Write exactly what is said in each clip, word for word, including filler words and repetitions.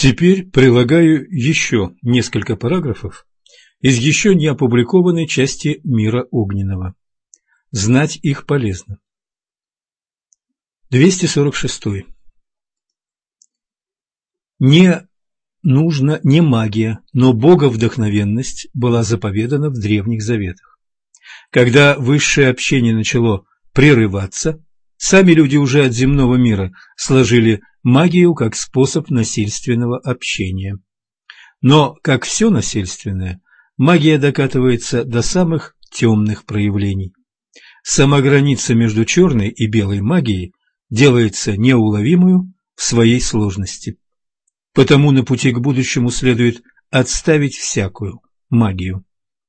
Теперь прилагаю еще несколько параграфов из еще не опубликованной части «Мира огненного». Знать их полезно. двести сорок шесть. Не нужна не магия, но боговдохновенность была заповедана в Древних Заветах. Когда высшее общение начало прерываться, сами люди уже от земного мира сложили магию как способ насильственного общения. Но, как все насильственное, магия докатывается до самых темных проявлений. Сама граница между черной и белой магией делается неуловимую в своей сложности. Потому на пути к будущему следует отставить всякую магию.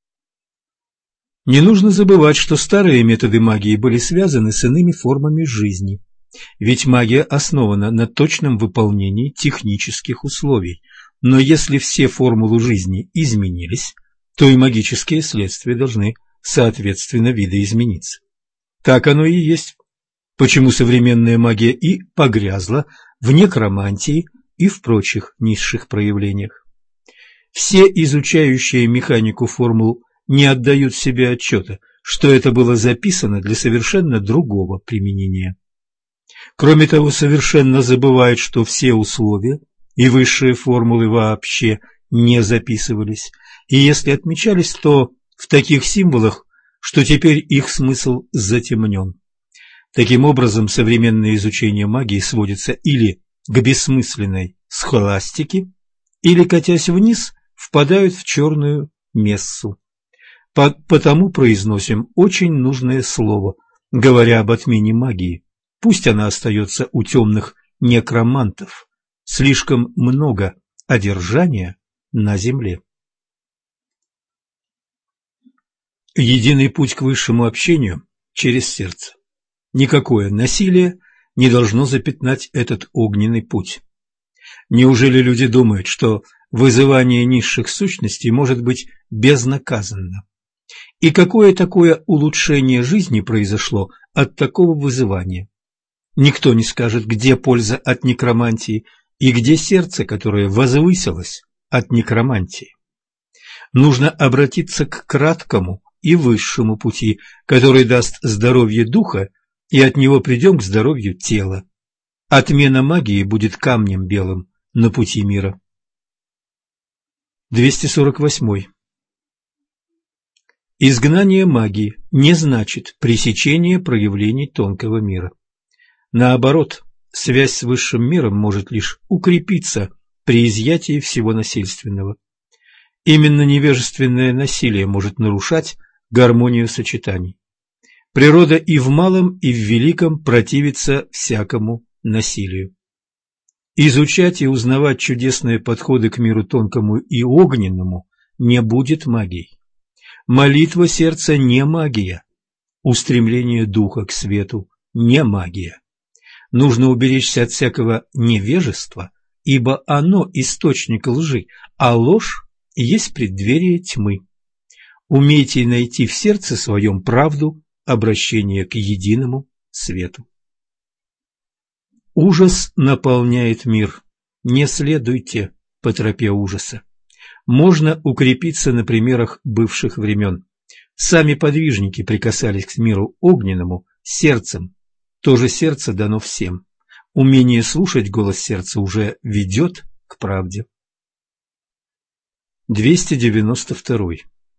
Не нужно забывать, что старые методы магии были связаны с иными формами жизни, ведь магия основана на точном выполнении технических условий, но если все формулы жизни изменились, то и магические следствия должны соответственно видоизмениться. Так оно и есть, почему современная магия и погрязла в некромантии и в прочих низших проявлениях. Все изучающие механику формул не отдают себе отчета, что это было записано для совершенно другого применения. Кроме того, совершенно забывают, что все условия и высшие формулы вообще не записывались, и если отмечались, то в таких символах, что теперь их смысл затемнен. Таким образом, современное изучение магии сводится или к бессмысленной схоластике, или, катясь вниз, впадают в черную мессу. Потому произносим очень нужное слово, говоря об отмене магии. Пусть она остается у темных некромантов. Слишком много одержания на земле. Единый путь к высшему общению через сердце. Никакое насилие не должно запятнать этот огненный путь. Неужели люди думают, что вызывание низших сущностей может быть безнаказанно? И какое такое улучшение жизни произошло от такого вызывания? Никто не скажет, где польза от некромантии и где сердце, которое возвысилось от некромантии. Нужно обратиться к краткому и высшему пути, который даст здоровье духа, и от него придем к здоровью тела. Отмена магии будет камнем белым на пути мира. двести сорок восемь. Изгнание магии не значит пресечение проявлений тонкого мира. Наоборот, связь с высшим миром может лишь укрепиться при изъятии всего насильственного. Именно невежественное насилие может нарушать гармонию сочетаний. Природа и в малом, и в великом противится всякому насилию. Изучать и узнавать чудесные подходы к миру тонкому и огненному не будет магией. Молитва сердца не магия, устремление духа к свету не магия. Нужно уберечься от всякого невежества, ибо оно источник лжи, а ложь есть преддверие тьмы. Умейте найти в сердце своем правду, обращение к единому свету. Ужас наполняет мир. Не следуйте по тропе ужаса. Можно укрепиться на примерах бывших времен. Сами подвижники прикасались к миру огненному сердцем. То же сердце дано всем. Умение слушать голос сердца уже ведет к правде. двести девяносто два.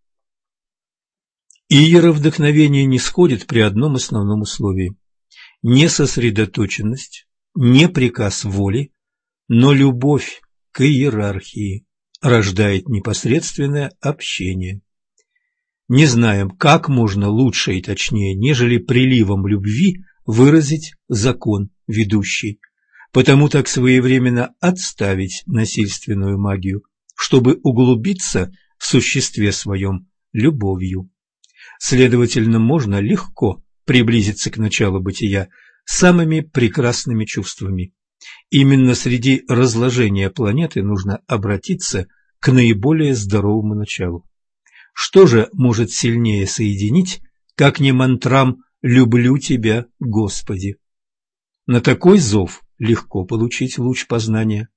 Иеровдохновение не сходит при одном основном условии. Не сосредоточенность, не приказ воли, но любовь к иерархии рождает непосредственное общение. Не знаем, как можно лучше и точнее, нежели приливом любви, выразить закон ведущий, потому так своевременно отставить насильственную магию, чтобы углубиться в существе своем любовью. Следовательно, можно легко приблизиться к началу бытия самыми прекрасными чувствами. Именно среди разложения планеты нужно обратиться к наиболее здоровому началу. Что же может сильнее соединить, как не мантрам «люблю тебя, Господи»? На такой зов легко получить луч познания.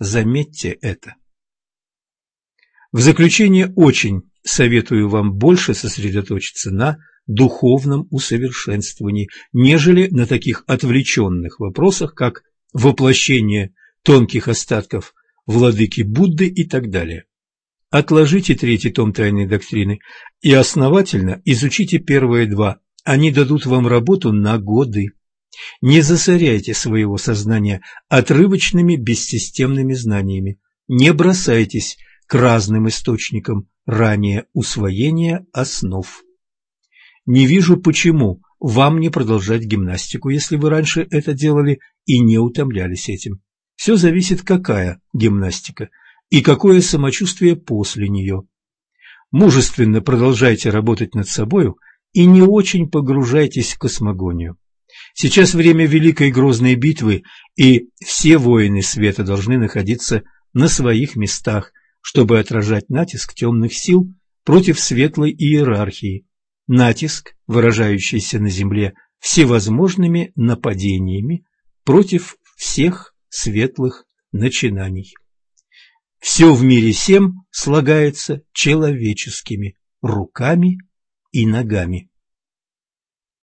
Заметьте это. В заключение очень советую вам больше сосредоточиться на духовном усовершенствовании, нежели на таких отвлеченных вопросах, как воплощение тонких остатков владыки Будды и так далее. Отложите третий том «Тайной доктрины» и основательно изучите первые два. Они дадут вам работу на годы. Не засоряйте своего сознания отрывочными бессистемными знаниями. Не бросайтесь к разным источникам ранее усвоения основ. Не вижу, почему вам не продолжать гимнастику, если вы раньше это делали и не утомлялись этим. Все зависит, какая гимнастика и какое самочувствие после нее. Мужественно продолжайте работать над собою и не очень погружайтесь в космогонию. Сейчас время великой грозной битвы, и все воины света должны находиться на своих местах, чтобы отражать натиск темных сил против светлой иерархии, натиск, выражающийся на земле всевозможными нападениями против всех светлых начинаний. Все в мире сем слагается человеческими руками и ногами.